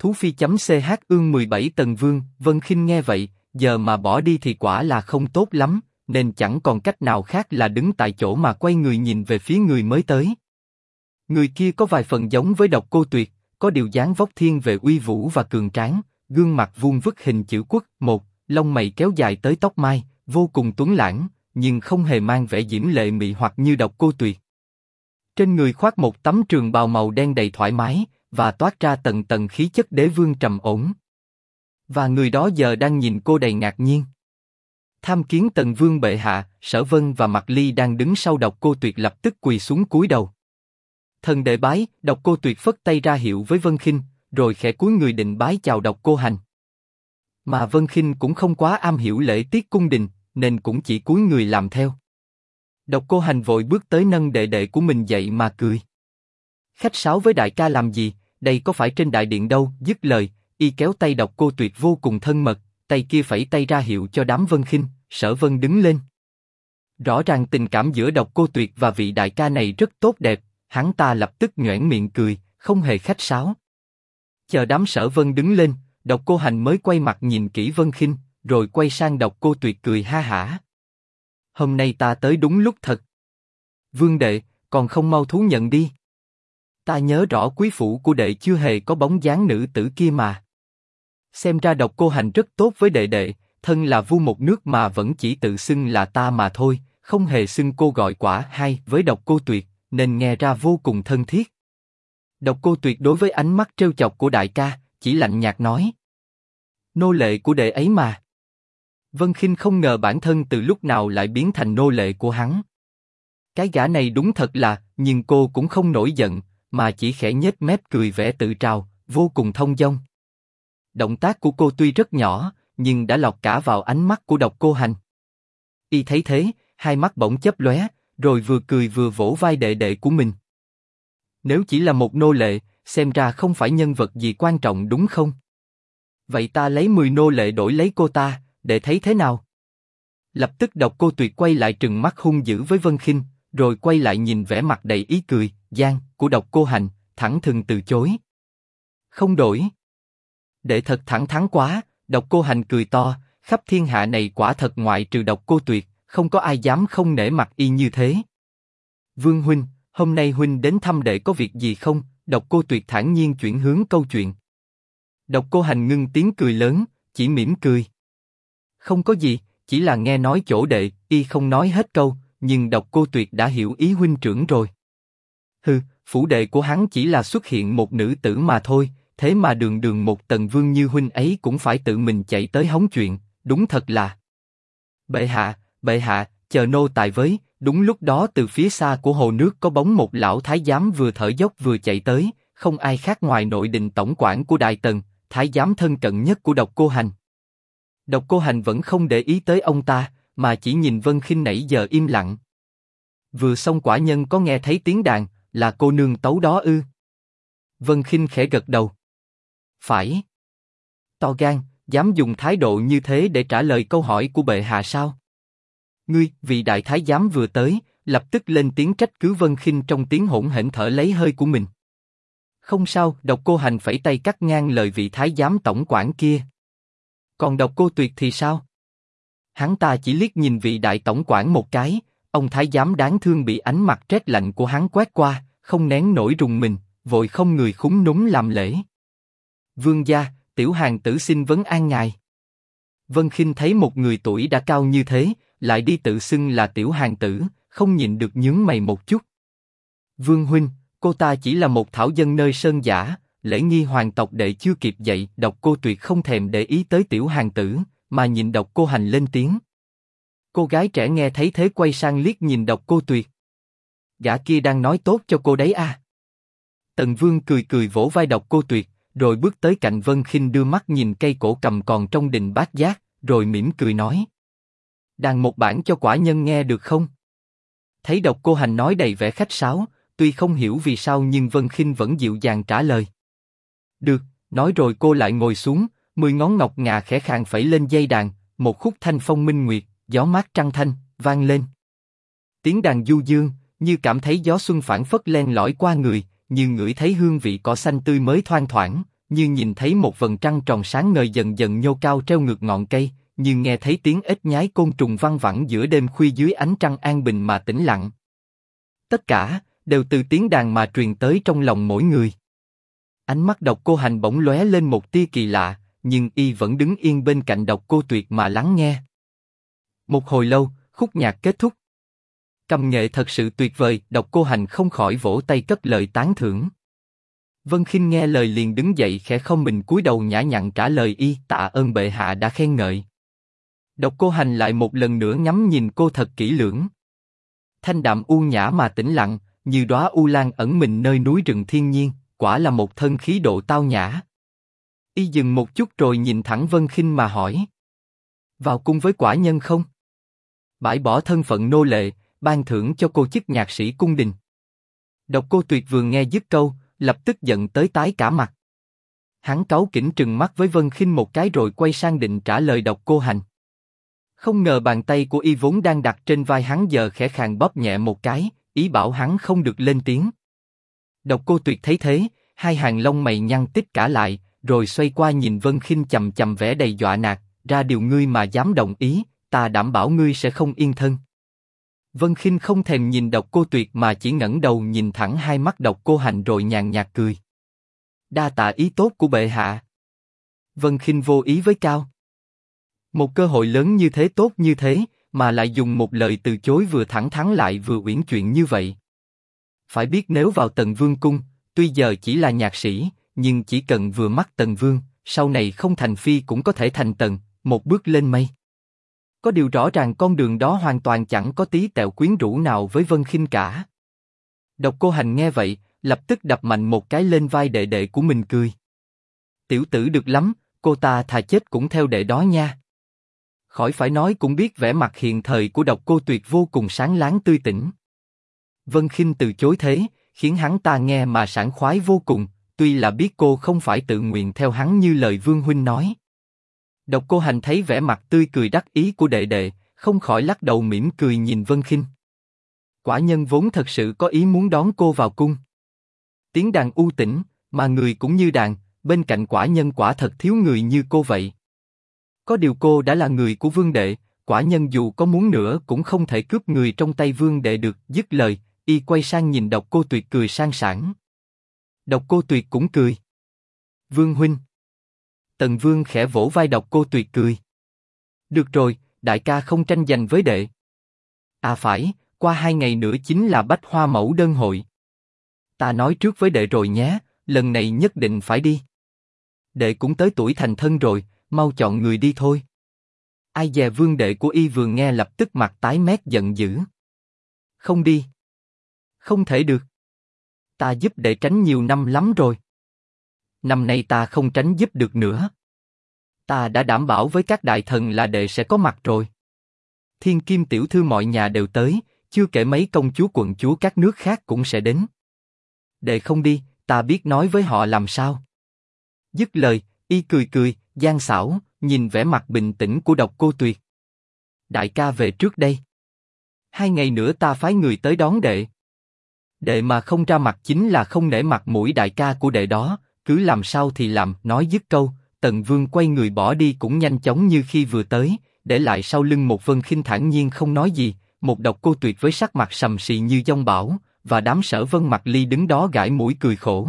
Thú Phi.ch ương 17 tầng vương. Vân Khinh nghe vậy, giờ mà bỏ đi thì quả là không tốt lắm, nên chẳng còn cách nào khác là đứng tại chỗ mà quay người nhìn về phía người mới tới. Người kia có vài phần giống với Độc Cô Tuyệt, có điều dáng vóc thiên về uy vũ và cường tráng, gương mặt vuông vức hình chữ quốc, lông mày kéo dài tới tóc mai, vô cùng tuấn lãng, nhưng không hề mang vẻ diễm lệ mị hoặc như Độc Cô Tuyệt. Trên người khoác một tấm trường bào màu đen đầy thoải mái, và toát ra tầng tầng khí chất đế vương trầm ổn. Và người đó giờ đang nhìn cô đầy ngạc nhiên. Tham kiến Tần Vương bệ hạ. Sở Vân và Mạc Ly đang đứng sau Độc Cô Tuyệt lập tức quỳ xuống cúi đầu. Thần đệ bái. Độc Cô Tuyệt phất tay ra hiệu với Vân Khinh, rồi khẽ cúi người định bái chào Độc Cô Hành. Mà Vân Khinh cũng không quá am hiểu lễ tiết cung đình, nên cũng chỉ cúi người làm theo. Độc Cô Hành vội bước tới nâng đệ đệ của mình dậy mà cười. Khách sáo với đại ca làm gì, đây có phải trên đại điện đâu. Dứt lời, y kéo tay Độc Cô Tuyệt vô cùng thân mật, tay kia phẩy tay ra hiệu cho đám Vân Khinh. Sở Vân đứng lên. Rõ ràng tình cảm giữa Độc Cô Tuyệt và vị đại ca này rất tốt đẹp, hắn ta lập tức nhoẻn miệng cười, không hề khách sáo. Chờ đám Sở Vân đứng lên, Độc Cô Hành mới quay mặt nhìn kỹ Vân Khinh, rồi quay sang Độc Cô Tuyệt cười ha hả. Hôm nay ta tới đúng lúc thật. Vương đệ, còn không mau thú nhận đi. Ta nhớ rõ quý phủ của đệ chưa hề có bóng dáng nữ tử kia mà. Xem ra Độc Cô Hành rất tốt với đệ đệ, thân là vua một nước mà vẫn chỉ tự xưng là ta mà thôi, không hề xưng cô gọi quả hai với Độc Cô Tuyệt, nên nghe ra vô cùng thân thiết. Độc Cô Tuyệt đối với ánh mắt trêu chọc của đại ca, chỉ lạnh nhạt nói. Nô lệ của đệ ấy mà. Vân Khinh không ngờ bản thân từ lúc nào lại biến thành nô lệ của hắn. Cái gã này đúng thật là, nhưng cô cũng không nổi giận, mà chỉ khẽ nhếch mép cười vẻ tự trào, vô cùng thông dong. Động tác của cô tuy rất nhỏ, nhưng đã lọt cả vào ánh mắt của Độc Cô Hành. Y thấy thế, hai mắt bỗng chớp lóe, rồi vừa cười vừa vỗ vai đệ đệ của mình. Nếu chỉ là một nô lệ, xem ra không phải nhân vật gì quan trọng đúng không? Vậy ta lấy 10 nô lệ đổi lấy cô ta, để thấy thế nào? Lập tức Độc Cô Tuyệt quay lại trừng mắt hung dữ với Vân Khinh, rồi quay lại nhìn vẻ mặt đầy ý cười, gian của Độc Cô Hành, thẳng thừng từ chối. Không đổi. Đệ thật thẳng thắn quá. Độc Cô Hành cười to, khắp thiên hạ này quả thật ngoại trừ Độc Cô Tuyệt, không có ai dám không nể mặt y như thế. Vương huynh, hôm nay huynh đến thăm đệ có việc gì không? Độc Cô Tuyệt thản nhiên chuyển hướng câu chuyện. Độc Cô Hành ngưng tiếng cười lớn, chỉ mỉm cười. Không có gì, chỉ là nghe nói chỗ đệ. Y không nói hết câu, nhưng Độc Cô Tuyệt đã hiểu ý huynh trưởng rồi. Hừ, phủ đệ của hắn chỉ là xuất hiện một nữ tử mà thôi, thế mà đường đường một tầng vương như huynh ấy cũng phải tự mình chạy tới hóng chuyện, đúng thật là. Bệ hạ, chờ nô tài với. Đúng lúc đó từ phía xa của hồ nước có bóng một lão thái giám vừa thở dốc vừa chạy tới, không ai khác ngoài nội đình tổng quản của Đại Tần, thái giám thân cận nhất của Độc Cô Hành. Độc Cô Hành vẫn không để ý tới ông ta, mà chỉ nhìn Vân Khinh nãy giờ im lặng. Vừa xong quả nhân có nghe thấy tiếng đàn, là cô nương tấu đó ư? Vân Khinh khẽ gật đầu. Phải. To gan, dám dùng thái độ như thế để trả lời câu hỏi của bệ hạ sao? Ngươi, vị đại thái giám vừa tới, lập tức lên tiếng trách cứ Vân Khinh trong tiếng hỗn hển thở lấy hơi của mình. Không sao, Độc Cô Hành phẩy tay cắt ngang lời vị thái giám tổng quản kia. Còn Độc Cô Tuyệt thì sao? Hắn ta chỉ liếc nhìn vị đại tổng quản một cái, ông thái giám đáng thương bị ánh mặt rét lạnh của hắn quét qua, không nén nổi rùng mình, vội không người khúm núm làm lễ. Vương gia, tiểu hàng tử xin vấn an ngài. Vân Khinh thấy một người tuổi đã cao như thế, lại đi tự xưng là tiểu hàng tử, không nhịn được nhướng mày một chút. Vương huynh, cô ta chỉ là một thảo dân nơi sơn giả, lễ nghi hoàng tộc đệ chưa kịp dạy. Độc Cô Tuyệt không thèm để ý tới tiểu hàng tử, mà nhìn Độc Cô Hành lên tiếng. Cô gái trẻ nghe thấy thế quay sang liếc nhìn Độc Cô Tuyệt. Gã kia đang nói tốt cho cô đấy à? Tần Vương cười cười vỗ vai Độc Cô Tuyệt, rồi bước tới cạnh Vân Khinh đưa mắt nhìn cây cổ cầm còn trong đình Bát Giác, rồi mỉm cười nói. Đàn một bản cho quả nhân nghe được không? Thấy Độc Cô Hành nói đầy vẻ khách sáo, tuy không hiểu vì sao nhưng Vân Khinh vẫn dịu dàng trả lời. Được, nói rồi cô lại ngồi xuống, 10 ngón ngọc ngà khẽ khàng phẩy lên dây đàn, một khúc thanh phong minh nguyệt, gió mát trăng thanh, vang lên. Tiếng đàn du dương, như cảm thấy gió xuân phảng phất len lỏi qua người, như ngửi thấy hương vị cỏ xanh tươi mới thoang thoảng, như nhìn thấy một vầng trăng tròn sáng ngời dần dần nhô cao treo ngược ngọn cây, như nghe thấy tiếng ếch nhái côn trùng văng vẳng giữa đêm khuya dưới ánh trăng an bình mà tĩnh lặng. Tất cả đều từ tiếng đàn mà truyền tới trong lòng mỗi người. Ánh mắt Độc Cô Hành bỗng lóe lên một tia kỳ lạ, nhưng y vẫn đứng yên bên cạnh Độc Cô Tuyệt mà lắng nghe. Một hồi lâu, khúc nhạc kết thúc. Cầm nghệ thật sự tuyệt vời, Độc Cô Hành không khỏi vỗ tay cất lời tán thưởng. Vân Khinh nghe lời liền đứng dậy khẽ không mình cúi đầu nhã nhặn trả lời y, tạ ơn bệ hạ đã khen ngợi. Độc Cô Hành lại một lần nữa ngắm nhìn cô thật kỹ lưỡng. Thanh đạm u nhã mà tĩnh lặng, như đóa u lan ẩn mình nơi núi rừng thiên nhiên, quả là một thân khí độ tao nhã. Y dừng một chút rồi nhìn thẳng Vân Khinh mà hỏi: vào cung với quả nhân không? Bãi bỏ thân phận nô lệ, ban thưởng cho cô chức nhạc sĩ cung đình. Độc Cô Tuyệt vừa nghe dứt câu, lập tức giận tới tái cả mặt. Hắn cáu kỉnh trừng mắt với Vân Khinh một cái rồi quay sang định trả lời Độc Cô Hành. Không ngờ bàn tay của y vốn đang đặt trên vai hắn giờ khẽ khàng bóp nhẹ một cái, ý bảo hắn không được lên tiếng. Độc Cô Tuyệt thấy thế, hai hàng lông mày nhăn tít cả lại, rồi xoay qua nhìn Vân Khinh chầm chầm vẻ đầy dọa nạt, ra điều ngươi mà dám đồng ý, ta đảm bảo ngươi sẽ không yên thân. Vân Khinh không thèm nhìn Độc Cô Tuyệt mà chỉ ngẩng đầu nhìn thẳng hai mắt Độc Cô Hành rồi nhàn nhạt cười. Đa tạ ý tốt của bệ hạ. Vân Khinh vô ý với Cao. Một cơ hội lớn như thế, tốt như thế, mà lại dùng một lời từ chối vừa thẳng thắn lại vừa uyển chuyển như vậy. Phải biết nếu vào Tần Vương cung, tuy giờ chỉ là nhạc sĩ, nhưng chỉ cần vừa mắt Tần Vương, sau này không thành phi cũng có thể thành tần, một bước lên mây. Có điều rõ ràng con đường đó hoàn toàn chẳng có tí tẹo quyến rũ nào với Vân Khinh cả. Độc Cô Hành nghe vậy, lập tức đập mạnh một cái lên vai đệ đệ của mình cười. Tiểu tử được lắm, cô ta thà chết cũng theo đệ đó nha. Khỏi phải nói cũng biết vẻ mặt hiện thời của Độc Cô Tuyệt vô cùng sáng láng tươi tỉnh. Vân Khinh từ chối thế, khiến hắn ta nghe mà sảng khoái vô cùng, tuy là biết cô không phải tự nguyện theo hắn như lời Vương huynh nói. Độc Cô Hành thấy vẻ mặt tươi cười đắc ý của đệ đệ, không khỏi lắc đầu mỉm cười nhìn Vân Khinh. Quả nhân vốn thật sự có ý muốn đón cô vào cung. Tiếng đàn u tĩnh, mà người cũng như đàn, bên cạnh quả nhân quả thật thiếu người như cô vậy. Có điều cô đã là người của Vương đệ, quả nhân dù có muốn nữa cũng không thể cướp người trong tay Vương đệ được. Dứt lời, y quay sang nhìn Độc Cô Tuyệt cười sang sảng. Độc Cô Tuyệt cũng cười. Vương huynh. Tần Vương khẽ vỗ vai Độc Cô Tuyệt cười. Được rồi, đại ca không tranh giành với đệ. À phải, qua 2 ngày nữa chính là Bách Hoa Mẫu Đơn hội. Ta nói trước với đệ rồi nhé, lần này nhất định phải đi. Đệ cũng tới tuổi thành thân rồi, mau chọn người đi thôi. Ai dè Vương đệ của y vừa nghe lập tức mặt tái mét giận dữ. Không đi. Không thể được. Ta giúp đệ tránh nhiều năm lắm rồi. Năm nay ta không tránh giúp được nữa. Ta đã đảm bảo với các đại thần là đệ sẽ có mặt rồi. Thiên Kim tiểu thư mọi nhà đều tới, chưa kể mấy công chúa quận chúa các nước khác cũng sẽ đến. Đệ không đi, ta biết nói với họ làm sao. Dứt lời, y cười cười, gian xảo, nhìn vẻ mặt bình tĩnh của Độc Cô Tuyệt. Đại ca về trước đây. 2 ngày nữa ta phái người tới đón đệ. Đệ mà không ra mặt chính là không nể mặt mũi đại ca của đệ đó, cứ làm sao thì làm. Nói dứt câu, Tần Vương quay người bỏ đi cũng nhanh chóng như khi vừa tới, để lại sau lưng một Vân Khinh thản nhiên không nói gì, một Độc Cô Tuyệt với sắc mặt sầm sì như giông bão, và đám Sở Vân Mặc Ly đứng đó gãi mũi cười khổ.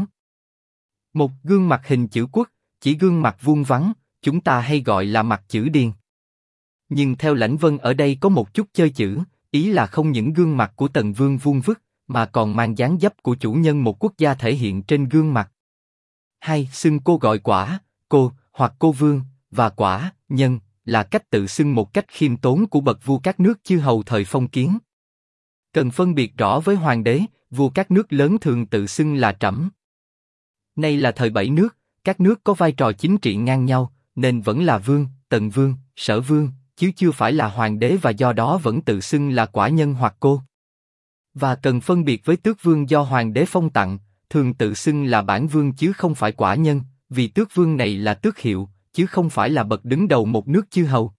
Một gương mặt hình chữ quốc, chỉ gương mặt vuông vắn, chúng ta hay gọi là mặt chữ điền. Nhưng theo Lãnh Vân ở đây có một chút chơi chữ, ý là không những gương mặt của Tần Vương vuông vức, mà còn mang dáng dấp của chủ nhân một quốc gia thể hiện trên gương mặt. Hai, xưng cô gọi quả, cô, hoặc cô vương, và quả, nhân, là cách tự xưng một cách khiêm tốn của bậc vua các nước chư hầu thời phong kiến. Cần phân biệt rõ với hoàng đế, vua các nước lớn thường tự xưng là trẫm. Nay là thời 7 nước, các nước có vai trò chính trị ngang nhau, nên vẫn là vương, Tần Vương, Sở Vương, chứ chưa phải là hoàng đế, và do đó vẫn tự xưng là quả nhân hoặc cô. Và cần phân biệt với tước vương do hoàng đế phong tặng, thường tự xưng là bản vương chứ không phải quả nhân, vì tước vương này là tước hiệu, chứ không phải là bậc đứng đầu một nước chư hầu.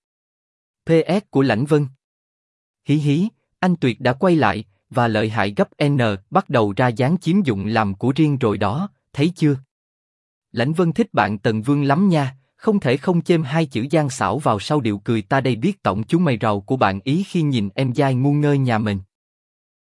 PS của Lãnh Vân. Hí hí, anh Tuyệt đã quay lại, và lợi hại gấp N bắt đầu ra dáng chiếm dụng làm của riêng rồi đó, thấy chưa? Lãnh Vân thích bạn Tần Vương lắm nha, không thể không chêm hai chữ gian xảo vào sau điệu cười ta đây biết tổng chú mày rầu của bạn ý khi nhìn em giai ngu ngơ nhà mình.